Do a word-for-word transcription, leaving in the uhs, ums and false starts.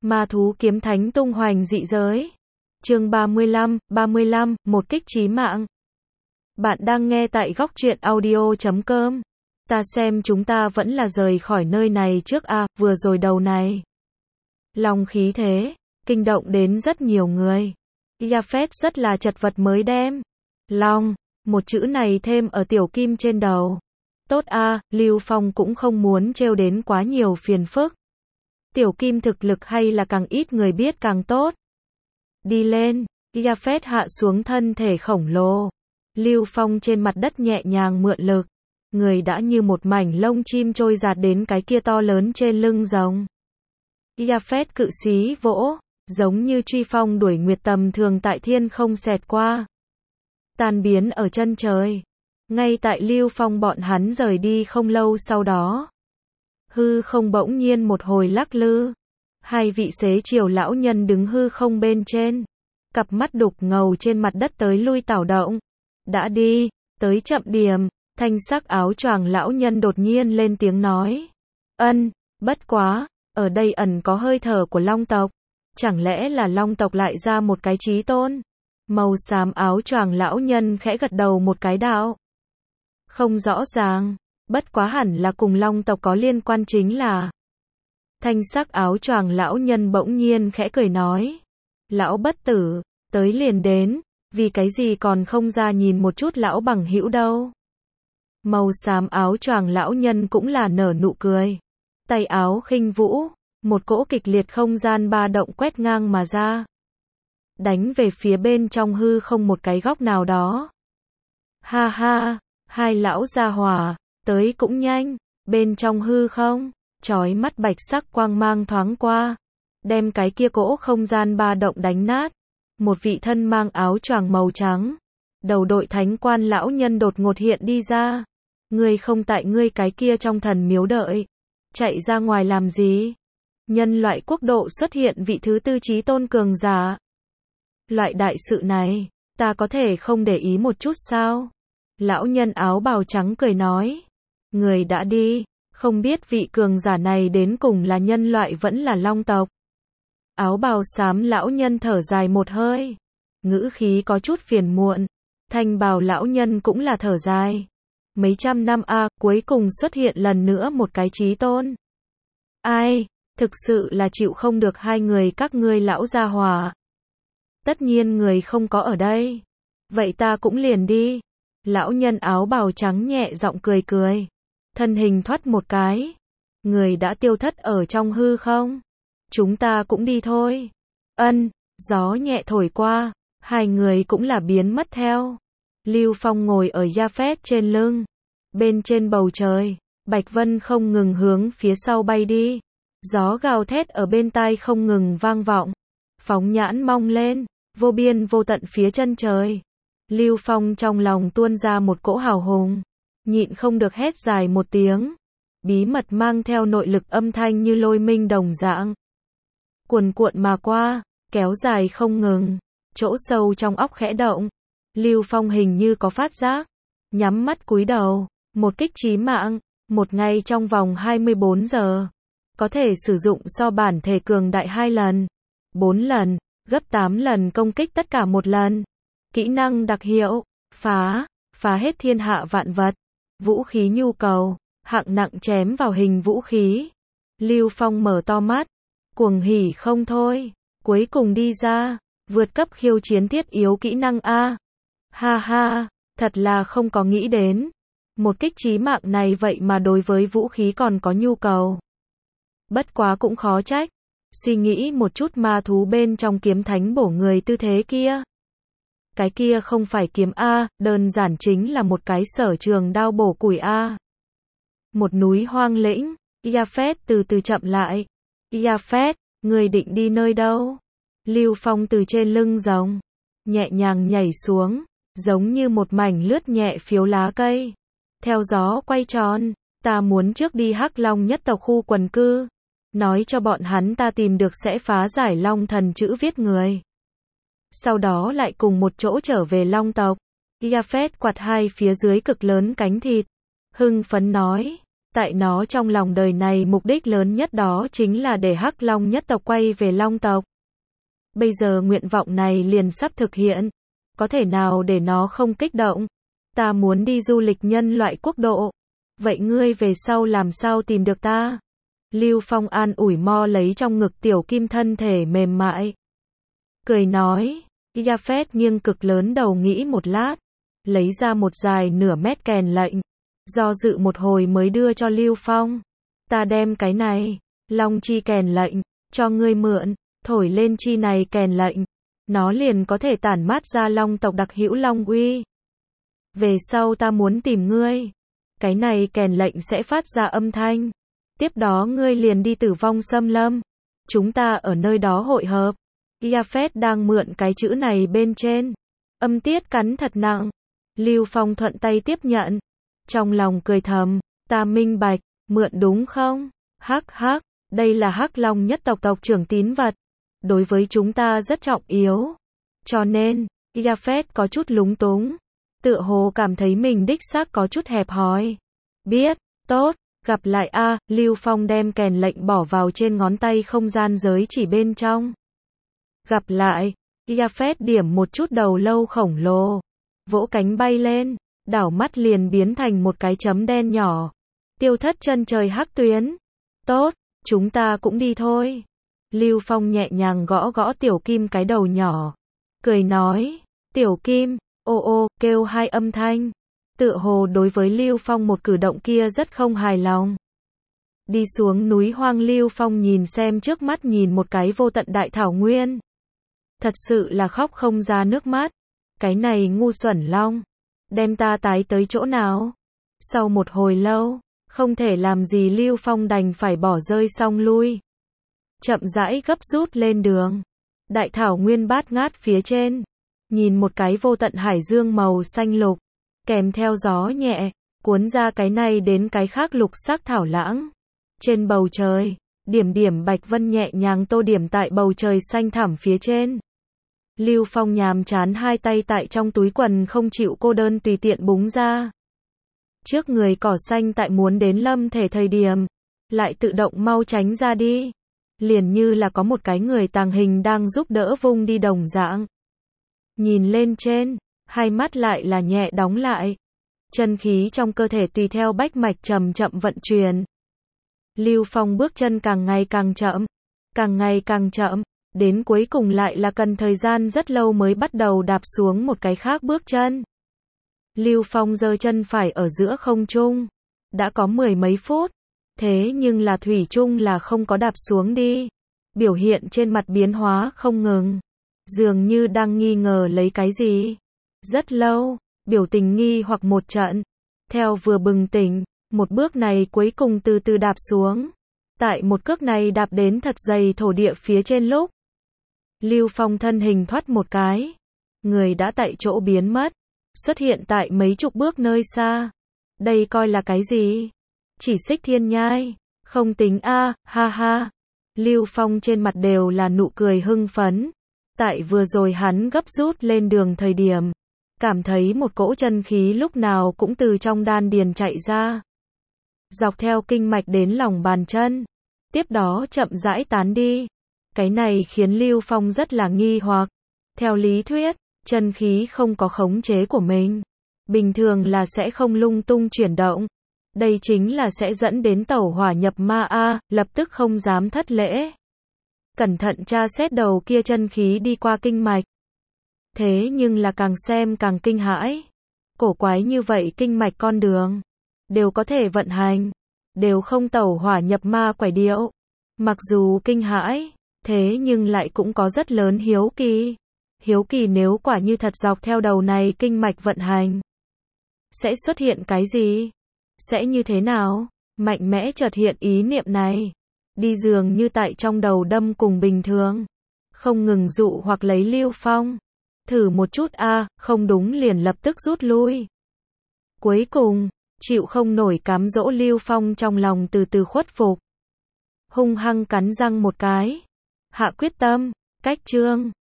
Ma thú kiếm thánh tung hoành dị giới. Chương ba mươi lăm, ba mươi lăm, một kích chí mạng. Bạn đang nghe tại góc truyện audio chấm com. Ta xem chúng ta vẫn là rời khỏi nơi này trước a, vừa rồi đầu này. Long khí thế, kinh động đến rất nhiều người. Japheth rất là chật vật mới đem. Long, một chữ này thêm ở tiểu kim trên đầu. Tốt a, Lưu Phong cũng không muốn trêu đến quá nhiều phiền phức. Tiểu kim thực lực hay là càng ít người biết càng tốt. Đi lên, Japheth hạ xuống thân thể khổng lồ. Lưu Phong trên mặt đất nhẹ nhàng mượn lực. Người đã như một mảnh lông chim trôi giạt đến cái kia to lớn trên lưng rồng. Japheth cự xí vỗ, giống như truy phong đuổi nguyệt tầm thường tại thiên không xẹt qua. Tan biến ở chân trời. Ngay tại Lưu Phong bọn hắn rời đi không lâu sau đó. Hư không bỗng nhiên một hồi lắc lư. Hai vị xế chiều lão nhân đứng hư không bên trên. Cặp mắt đục ngầu trên mặt đất tới lui tảo động. Đã đi, tới chậm điểm, thanh sắc áo choàng lão nhân đột nhiên lên tiếng nói. Ân, bất quá, ở đây ẩn có hơi thở của long tộc. Chẳng lẽ là long tộc lại ra một cái chí tôn? Màu xám áo choàng lão nhân khẽ gật đầu một cái đạo. Không rõ ràng, bất quá hẳn là cùng long tộc có liên quan chính là. Thanh sắc áo choàng lão nhân bỗng nhiên khẽ cười nói. Lão bất tử, tới liền đến, vì cái gì còn không ra nhìn một chút lão bằng hữu đâu. Màu xám áo choàng lão nhân cũng là nở nụ cười. Tay áo khinh vũ, một cỗ kịch liệt không gian ba động quét ngang mà ra. Đánh về phía bên trong hư không một cái góc nào đó. Ha ha, hai lão gia hỏa, tới cũng nhanh, bên trong hư không, chói mắt bạch sắc quang mang thoáng qua, đem cái kia cỗ không gian ba động đánh nát. Một vị thân mang áo choàng màu trắng, đầu đội thánh quan lão nhân đột ngột hiện đi ra. Ngươi không tại ngươi cái kia trong thần miếu đợi, chạy ra ngoài làm gì? Nhân loại quốc độ xuất hiện vị thứ tư chí tôn cường giả. Loại đại sự này, ta có thể không để ý một chút sao? Lão nhân áo bào trắng cười nói. Người đã đi, không biết vị cường giả này đến cùng là nhân loại vẫn là long tộc. Áo bào xám lão nhân thở dài một hơi. Ngữ khí có chút phiền muộn. Thanh bào lão nhân cũng là thở dài. Mấy trăm năm a, cuối cùng xuất hiện lần nữa một cái chí tôn. Ai, thực sự là chịu không được hai người các ngươi lão gia hỏa. Tất nhiên người không có ở đây. Vậy ta cũng liền đi. Lão nhân áo bào trắng nhẹ giọng cười cười. Thân hình thoát một cái. Người đã tiêu thất ở trong hư không? Chúng ta cũng đi thôi. Ân, gió nhẹ thổi qua. Hai người cũng là biến mất theo. Lưu Phong ngồi ở Japheth trên lưng. Bên trên bầu trời, Bạch Vân không ngừng hướng phía sau bay đi. Gió gào thét ở bên tai không ngừng vang vọng. Phóng nhãn mong lên, vô biên vô tận phía chân trời. Lưu Phong trong lòng tuôn ra một cỗ hào hùng. Nhịn không được hét dài một tiếng. Bí mật mang theo nội lực âm thanh như lôi minh đồng dạng. Cuồn cuộn mà qua, kéo dài không ngừng. Chỗ sâu trong óc khẽ động. Lưu Phong hình như có phát giác. Nhắm mắt cúi đầu. Một kích chí mạng. Một ngày trong vòng hai mươi bốn giờ. Có thể sử dụng so bản thể cường đại hai lần. bốn lần. Gấp tám lần công kích tất cả một lần. Kỹ năng đặc hiệu. Phá. Phá hết thiên hạ vạn vật. Vũ khí nhu cầu. Hạng nặng chém vào hình vũ khí. Lưu Phong mở to mắt. Cuồng hỉ không thôi. Cuối cùng đi ra. Vượt cấp khiêu chiến thiết yếu kỹ năng A. Ha ha, thật là không có nghĩ đến. Một kích chí mạng này vậy mà đối với vũ khí còn có nhu cầu. Bất quá cũng khó trách. Suy nghĩ một chút ma thú bên trong kiếm thánh bổ người tư thế kia. Cái kia không phải kiếm A, đơn giản chính là một cái sở trường đao bổ củi A. Một núi hoang lĩnh, Japheth từ từ chậm lại. Japheth, người định đi nơi đâu? Lưu Phong từ trên lưng rồng, nhẹ nhàng nhảy xuống, giống như một mảnh lướt nhẹ phiếu lá cây. Theo gió quay tròn, ta muốn trước đi Hắc Long nhất tộc khu quần cư. Nói cho bọn hắn ta tìm được sẽ phá giải long thần chữ viết người. Sau đó lại cùng một chỗ trở về long tộc. Japheth quạt hai phía dưới cực lớn cánh thịt. Hưng phấn nói, Tại nó trong lòng đời này mục đích lớn nhất đó chính là để Hắc Long nhất tộc quay về Long tộc. Bây giờ nguyện vọng này liền sắp thực hiện. Có thể nào để nó không kích động? Ta muốn đi du lịch nhân loại quốc độ. Vậy ngươi về sau làm sao tìm được ta? Lưu Phong an ủi mo lấy trong ngực Tiểu Kim thân thể mềm mại. Cười nói, Japheth nghiêng cực lớn đầu nghĩ một lát, lấy ra một dài nửa mét kèn lệnh, do dự một hồi mới đưa cho Lưu Phong. Ta đem cái này, Long chi kèn lệnh, cho ngươi mượn, thổi lên chi này kèn lệnh, nó liền có thể tản mát ra Long tộc đặc hữu Long uy. Về sau ta muốn tìm ngươi, cái này kèn lệnh sẽ phát ra âm thanh. Tiếp đó ngươi liền đi Tử Vong Xâm Lâm. Chúng ta ở nơi đó hội hợp. Japheth đang mượn cái chữ này bên trên. Âm tiết cắn thật nặng. Lưu Phong thuận tay tiếp nhận. Trong lòng cười thầm, ta minh bạch, mượn đúng không? Hắc hắc, đây là Hắc Long nhất tộc tộc trưởng tín vật. Đối với chúng ta rất trọng yếu. Cho nên, Japheth có chút lúng túng. Tựa hồ cảm thấy mình đích xác có chút hẹp hòi. Biết, tốt. Gặp lại a, à, Lưu Phong đem kèn lệnh bỏ vào trên ngón tay không gian giới chỉ bên trong. Gặp lại, Japheth điểm một chút đầu lâu khổng lồ, vỗ cánh bay lên, đảo mắt liền biến thành một cái chấm đen nhỏ. Tiêu thất chân trời hắc tuyến. Tốt, chúng ta cũng đi thôi. Lưu Phong nhẹ nhàng gõ gõ Tiểu Kim cái đầu nhỏ. Cười nói, Tiểu Kim, ô ô, kêu hai âm thanh. Tựa hồ đối với Lưu Phong một cử động kia rất không hài lòng. Đi xuống núi hoang, Lưu Phong nhìn xem trước mắt nhìn một cái vô tận đại thảo nguyên. Thật sự là khóc không ra nước mắt. Cái này ngu xuẩn long. Đem ta tái tới chỗ nào? Sau một hồi lâu, không thể làm gì Lưu Phong đành phải bỏ rơi xong lui. Chậm rãi gấp rút lên đường. Đại thảo nguyên bát ngát phía trên. Nhìn một cái vô tận hải dương màu xanh lục. Kèm theo gió nhẹ, cuốn ra cái này đến cái khác lục sắc thảo lãng. Trên bầu trời, điểm điểm bạch vân nhẹ nhàng tô điểm tại bầu trời xanh thẳm phía trên. Lưu Phong nhàm chán hai tay tại trong túi quần không chịu cô đơn tùy tiện búng ra. Trước người cỏ xanh tại muốn đến lâm thể thời điểm, lại tự động mau tránh ra đi. Liền như là có một cái người tàng hình đang giúp đỡ vung đi đồng dạng. Nhìn lên trên, hai mắt lại là nhẹ đóng lại. Chân khí trong cơ thể tùy theo bách mạch chậm chậm vận chuyển. Lưu Phong bước chân càng ngày càng chậm, càng ngày càng chậm, đến cuối cùng lại là cần thời gian rất lâu mới bắt đầu đạp xuống một cái khác bước chân. Lưu Phong giơ chân phải ở giữa không trung, đã có mười mấy phút, thế nhưng là thủy chung là không có đạp xuống đi. Biểu hiện trên mặt biến hóa không ngừng, dường như đang nghi ngờ lấy cái gì. Rất lâu, biểu tình nghi hoặc một trận, theo vừa bừng tỉnh, một bước này cuối cùng từ từ đạp xuống. Tại một cước này đạp đến thật dày thổ địa phía trên lúc, Lưu Phong thân hình thoát một cái, người đã tại chỗ biến mất, xuất hiện tại mấy chục bước nơi xa. Đây coi là cái gì? Chỉ xích thiên nhai, không tính a, ha ha. Lưu Phong trên mặt đều là nụ cười hưng phấn. Tại vừa rồi hắn gấp rút lên đường thời điểm, cảm thấy một cỗ chân khí lúc nào cũng từ trong đan điền chạy ra, dọc theo kinh mạch đến lòng bàn chân, tiếp đó chậm rãi tán đi. Cái này khiến Lưu Phong rất là nghi hoặc. Theo lý thuyết, chân khí không có khống chế của mình, bình thường là sẽ không lung tung chuyển động. Đây chính là sẽ dẫn đến tẩu hỏa nhập ma a, lập tức không dám thất lễ. Cẩn thận tra xét đầu kia chân khí đi qua kinh mạch. Thế nhưng là càng xem càng kinh hãi. Cổ quái như vậy kinh mạch con đường, đều có thể vận hành, đều không tẩu hỏa nhập ma quải điệu. Mặc dù kinh hãi, thế nhưng lại cũng có rất lớn hiếu kỳ. Hiếu kỳ nếu quả như thật dọc theo đầu này kinh mạch vận hành, sẽ xuất hiện cái gì? Sẽ như thế nào? Mạnh mẽ chợt hiện ý niệm này. Đi dường như tại trong đầu đâm cùng bình thường. Không ngừng dụ hoặc lấy Lưu Phong. Thử một chút a, à, không đúng liền lập tức rút lui. Cuối cùng, chịu không nổi cám dỗ Lưu Phong trong lòng từ từ khuất phục. Hung hăng cắn răng một cái. Hạ quyết tâm, cách chương.